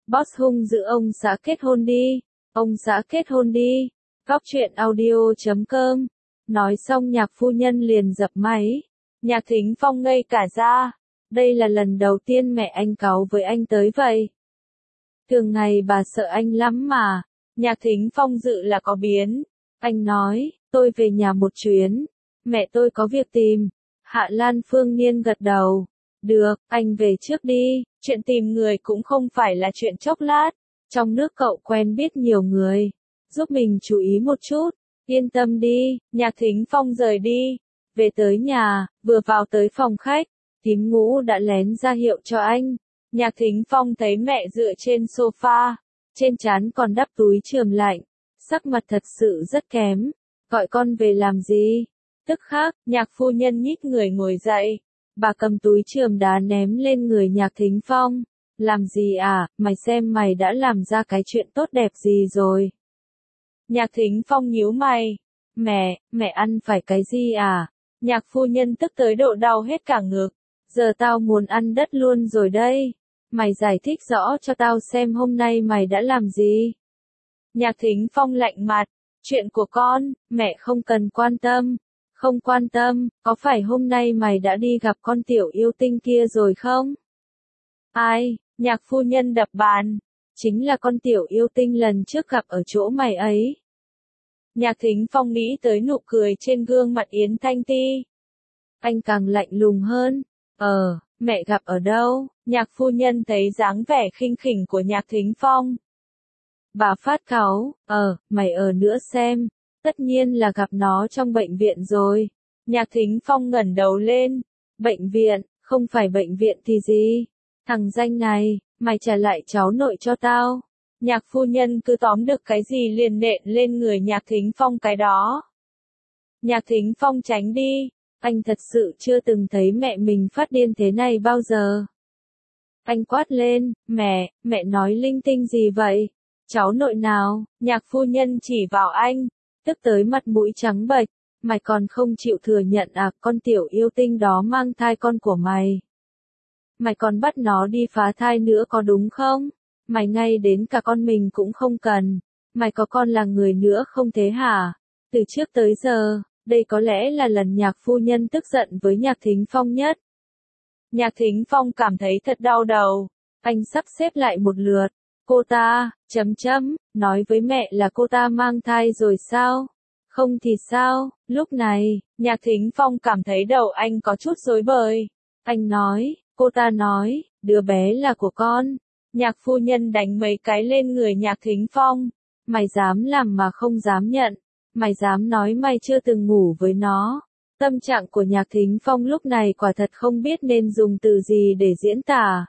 Boss hung dữ ông xã kết hôn đi. Ông xã kết hôn đi. Góc truyện audio.com. Nói xong Nhạc phu nhân liền dập máy. Nhạc Thính Phong ngây cả ra. Đây là lần đầu tiên mẹ anh cáu với anh tới vậy. Thường ngày bà sợ anh lắm mà. Nhạc Thính Phong dự là có biến. Anh nói, tôi về nhà một chuyến. Mẹ tôi có việc tìm. Hạ Lan Phương Niên gật đầu. Được, anh về trước đi. Chuyện tìm người cũng không phải là chuyện chốc lát. Trong nước cậu quen biết nhiều người. Giúp mình chú ý một chút. Yên tâm đi. Nhạc Thính Phong rời đi. Về tới nhà, vừa vào tới phòng khách. Thím Ngũ đã lén ra hiệu cho anh. Nhạc Thính Phong thấy mẹ dựa trên sofa. Trên trán còn đắp túi chườm lạnh. Sắc mặt thật sự rất kém. Gọi con về làm gì? Tức khắc, Nhạc phu nhân nhích người ngồi dậy. Bà cầm túi chườm đá ném lên người Nhạc Thính Phong. Làm gì à, mày xem mày đã làm ra cái chuyện tốt đẹp gì rồi. Nhạc Thính Phong nhíu mày. Mẹ ăn phải cái gì à? Nhạc phu nhân tức tới độ đau hết cả ngực. Giờ tao muốn ăn đất luôn rồi đây. Mày giải thích rõ cho tao xem hôm nay mày đã làm gì. Nhạc Thính Phong lạnh mặt. Chuyện của con, mẹ không cần quan tâm. Không quan tâm, có phải hôm nay mày đã đi gặp con tiểu yêu tinh kia rồi không? Ai? Nhạc phu nhân đập bàn. Chính là con tiểu yêu tinh lần trước gặp ở chỗ mày ấy. Nhạc Thính Phong nghĩ tới nụ cười trên gương mặt Yến Thanh Ti. Anh càng lạnh lùng hơn. Mẹ gặp ở đâu? Nhạc phu nhân thấy dáng vẻ khinh khỉnh của Nhạc Thính Phong. Bà phát cáu. Mày ở nữa xem. Tất nhiên là gặp nó trong bệnh viện rồi. Nhạc Thính Phong ngẩng đầu lên. Bệnh viện, không phải bệnh viện thì gì? Thằng danh này, mày trả lại cháu nội cho tao. Nhạc phu nhân cứ tóm được cái gì liền nện lên người Nhạc Thính Phong cái đó. Nhạc Thính Phong tránh đi. Anh thật sự chưa từng thấy mẹ mình phát điên thế này bao giờ. Anh quát lên, mẹ nói linh tinh gì vậy? Cháu nội nào? Nhạc phu nhân chỉ vào anh, tức tới mặt mũi trắng bệch. Mày còn không chịu thừa nhận à, con tiểu yêu tinh đó mang thai con của mày. Mày còn bắt nó đi phá thai nữa có đúng không? Mày ngay đến cả con mình cũng không cần. Mày có con là người nữa không thế hả? Từ trước tới giờ, đây có lẽ là lần Nhạc phu nhân tức giận với Nhạc Thính Phong nhất. Nhạc Thính Phong cảm thấy thật đau đầu. Anh sắp xếp lại một lượt. Cô ta, nói với mẹ là cô ta mang thai rồi sao? Không thì sao? Lúc này, Nhạc Thính Phong cảm thấy đầu anh có chút rối bời. Anh nói, cô ta nói, đứa bé là của con. Nhạc phu nhân đánh mấy cái lên người Nhạc Thính Phong. Mày dám làm mà không dám nhận. Mày dám nói mày chưa từng ngủ với nó. Tâm trạng của Nhạc Thính Phong lúc này quả thật không biết nên dùng từ gì để diễn tả.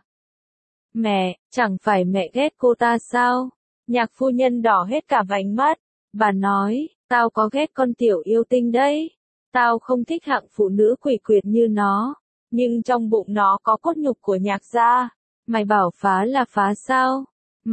Mẹ, chẳng phải mẹ ghét cô ta sao? Nhạc phu nhân đỏ hết cả vành mắt. Bà nói, tao có ghét con tiểu yêu tinh đấy. Tao không thích hạng phụ nữ quỷ quyệt như nó. Nhưng trong bụng nó có cốt nhục của Nhạc gia. Mày bảo phá là phá sao?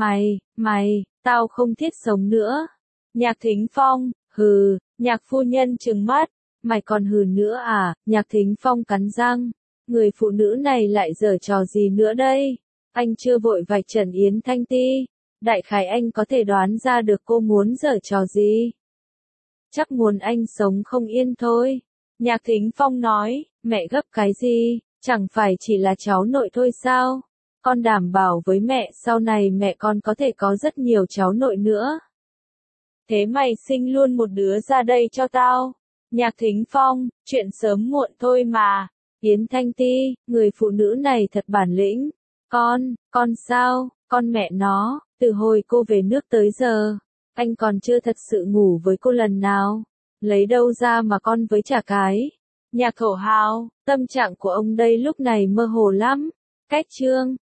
Mày, tao không thiết sống nữa. Nhạc Thính Phong, hừ, Nhạc phu nhân trừng mắt. Mày còn hừ nữa à? Nhạc Thính Phong cắn răng. Người phụ nữ này lại giở trò gì nữa đây? Anh chưa vội vạch trần Yến Thanh Ti. Đại khái anh có thể đoán ra được cô muốn giở trò gì. Chắc muốn anh sống không yên thôi. Nhạc Thính Phong nói, mẹ gấp cái gì, chẳng phải chỉ là cháu nội thôi sao? Con đảm bảo với mẹ sau này mẹ con có thể có rất nhiều cháu nội nữa. Thế mày sinh luôn một đứa ra đây cho tao. Nhạc Thính Phong, chuyện sớm muộn thôi mà. Yến Thanh Ti, người phụ nữ này thật bản lĩnh. Con sao, con mẹ nó, từ hồi cô về nước tới giờ, anh còn chưa thật sự ngủ với cô lần nào. Lấy đâu ra mà con với chả cái. Nhạc Thổ Hào, tâm trạng của ông đây lúc này mơ hồ lắm. Cách chương